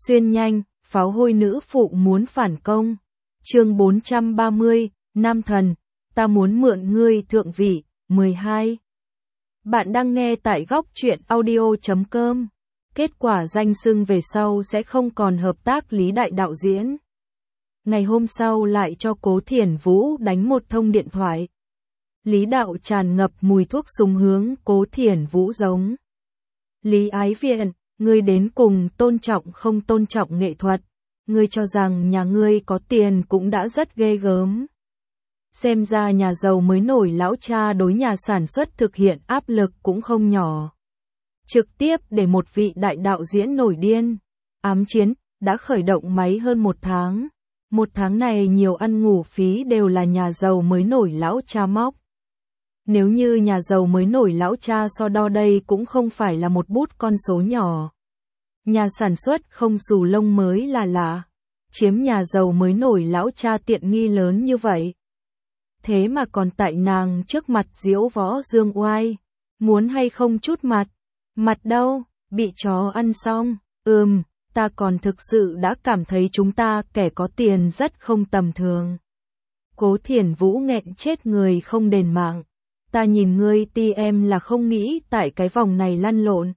Xuyên nhanh, pháo hôi nữ phụ muốn phản công. Chương 430, Nam thần, ta muốn mượn ngươi thượng vị, 12. Bạn đang nghe tại góc truyện audio.com. Kết quả danh xưng về sau sẽ không còn hợp tác Lý Đại đạo diễn. Ngày hôm sau lại cho Cố Thiển Vũ đánh một thông điện thoại. Lý Đạo tràn ngập mùi thuốc súng hướng Cố Thiển Vũ giống. Lý Ái Viện, ngươi đến cùng tôn trọng không tôn trọng nghệ thuật. Ngươi cho rằng nhà ngươi có tiền cũng đã rất ghê gớm. Xem ra nhà giàu mới nổi lão cha đối nhà sản xuất thực hiện áp lực cũng không nhỏ. Trực tiếp để một vị đại đạo diễn nổi điên. Ám chiến, đã khởi động máy hơn 1 tháng. 1 tháng này nhiều ăn ngủ phí đều là nhà giàu mới nổi lão cha móc. Nếu như nhà giàu mới nổi lão cha so đo đây cũng không phải là một bút con số nhỏ. Nhà sản xuất không xù lông mới là lạ. Chiếm nhà giàu mới nổi lão cha tiện nghi lớn như vậy. Thế mà còn tại nàng trước mặt diễu võ dương oai. Muốn hay không chút mặt? Mặt đâu, bị chó ăn xong. Ta còn thực sự đã cảm thấy chúng ta kẻ có tiền rất không tầm thường. Cố Thiển Vũ nghẹn chết người không đền mạng. Ta nhìn ngươi ti em là không nghĩ tại cái vòng này lăn lộn.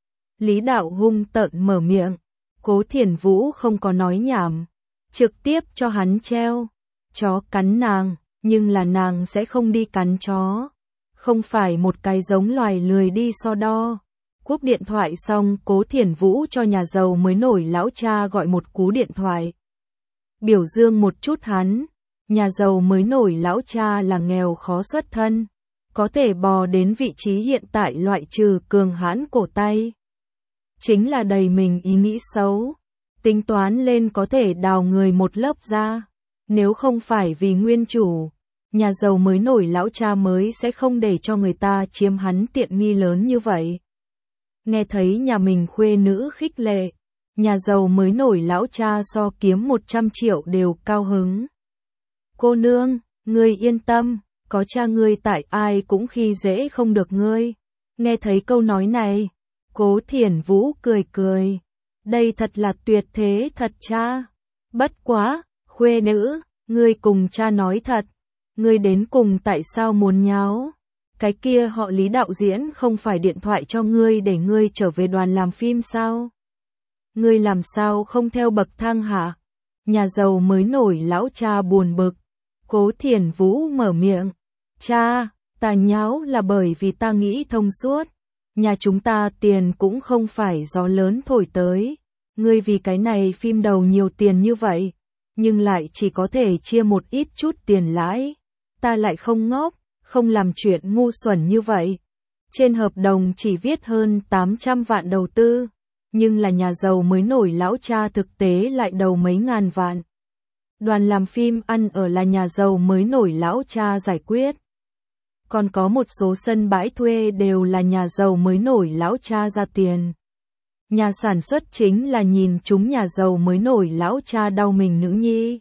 Lý Đạo hung tợn mở miệng. Cố Thiển Vũ không có nói nhảm. Trực tiếp cho hắn treo. Chó cắn nàng, nhưng là nàng sẽ không đi cắn chó. Không phải một cái giống loài lười đi so đo. Cúp điện thoại xong Cố Thiển Vũ cho nhà giàu mới nổi lão cha gọi một cú điện thoại. Biểu dương một chút hắn. Nhà giàu mới nổi lão cha là nghèo khó xuất thân. Có thể bò đến vị trí hiện tại loại trừ cường hãn cổ tay. Chính là đầy mình ý nghĩ xấu. Tính toán lên có thể đào người một lớp ra. Nếu không phải vì nguyên chủ, nhà giàu mới nổi lão cha mới sẽ không để cho người ta chiếm hắn tiện nghi lớn như vậy. Nghe thấy nhà mình khuê nữ khích lệ, nhà giàu mới nổi lão cha so kiếm 100 triệu đều cao hứng. Cô nương, ngươi yên tâm, có cha ngươi tại ai cũng khi dễ không được ngươi. Nghe thấy câu nói này, Cố Thiển Vũ cười cười. Đây thật là tuyệt thế thật cha. Bất quá, khuê nữ, ngươi cùng cha nói thật. Ngươi đến cùng tại sao muốn nháo? Cái kia họ Lý đạo diễn không phải điện thoại cho ngươi để ngươi trở về đoàn làm phim sao? Ngươi làm sao không theo bậc thang hả? Nhà giàu mới nổi lão cha buồn bực. Cố Thiển Vũ mở miệng. Cha, ta nháo là bởi vì ta nghĩ thông suốt. Nhà chúng ta tiền cũng không phải gió lớn thổi tới. Ngươi vì cái này phim đầu nhiều tiền như vậy, nhưng lại chỉ có thể chia một ít chút tiền lãi. Ta lại không ngốc, không làm chuyện ngu xuẩn như vậy. Trên hợp đồng chỉ viết hơn 800 vạn đầu tư, nhưng là nhà giàu mới nổi lão cha thực tế lại đầu mấy ngàn vạn. Đoàn làm phim ăn ở là nhà giàu mới nổi lão cha giải quyết. Còn có một số sân bãi thuê đều là nhà giàu mới nổi lão cha ra tiền. Nhà sản xuất chính là nhìn chúng nhà giàu mới nổi lão cha đau mình nữ nhi.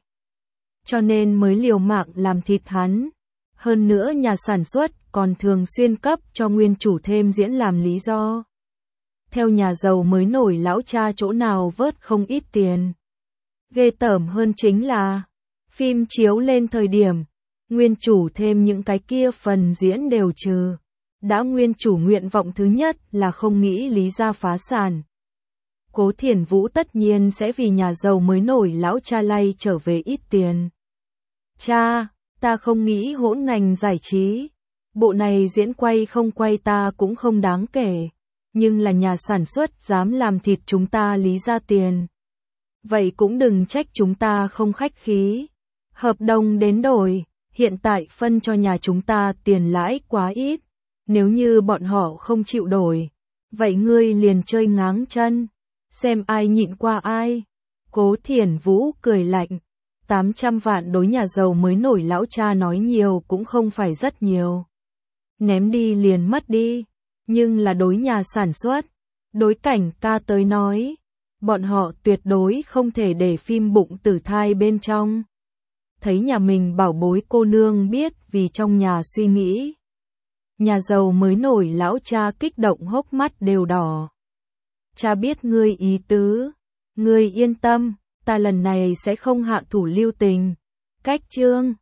Cho nên mới liều mạng làm thịt hắn. Hơn nữa nhà sản xuất còn thường xuyên cấp cho nguyên chủ thêm diễn làm lý do. Theo nhà giàu mới nổi lão cha chỗ nào vớt không ít tiền. Ghê tởm hơn chính là, phim chiếu lên thời điểm, nguyên chủ thêm những cái kia phần diễn đều trừ. Đã nguyên chủ nguyện vọng thứ nhất là không nghĩ Lý gia phá sản. Cố Thiển Vũ tất nhiên sẽ vì nhà giàu mới nổi lão cha lay trở về ít tiền. Cha, ta không nghĩ hỗn ngành giải trí. Bộ này diễn quay không quay ta cũng không đáng kể. Nhưng là nhà sản xuất dám làm thịt chúng ta Lý gia tiền. Vậy cũng đừng trách chúng ta không khách khí. Hợp đồng đến đổi, hiện tại phân cho nhà chúng ta tiền lãi quá ít. Nếu như bọn họ không chịu đổi, vậy ngươi liền chơi ngáng chân. Xem ai nhịn qua ai. Cố Thiển Vũ cười lạnh. 800 vạn đối nhà giàu mới nổi lão cha nói nhiều cũng không phải rất nhiều. Ném đi liền mất đi. Nhưng là đối nhà sản xuất, đối cảnh ca tới nói, bọn họ tuyệt đối không thể để phim bụng tử thai bên trong. Thấy nhà mình bảo bối cô nương biết vì trong nhà suy nghĩ. Nhà giàu mới nổi lão cha kích động hốc mắt đều đỏ. Cha biết ngươi ý tứ, Ngươi yên tâm, ta lần này sẽ không hạ thủ lưu tình. Cách chương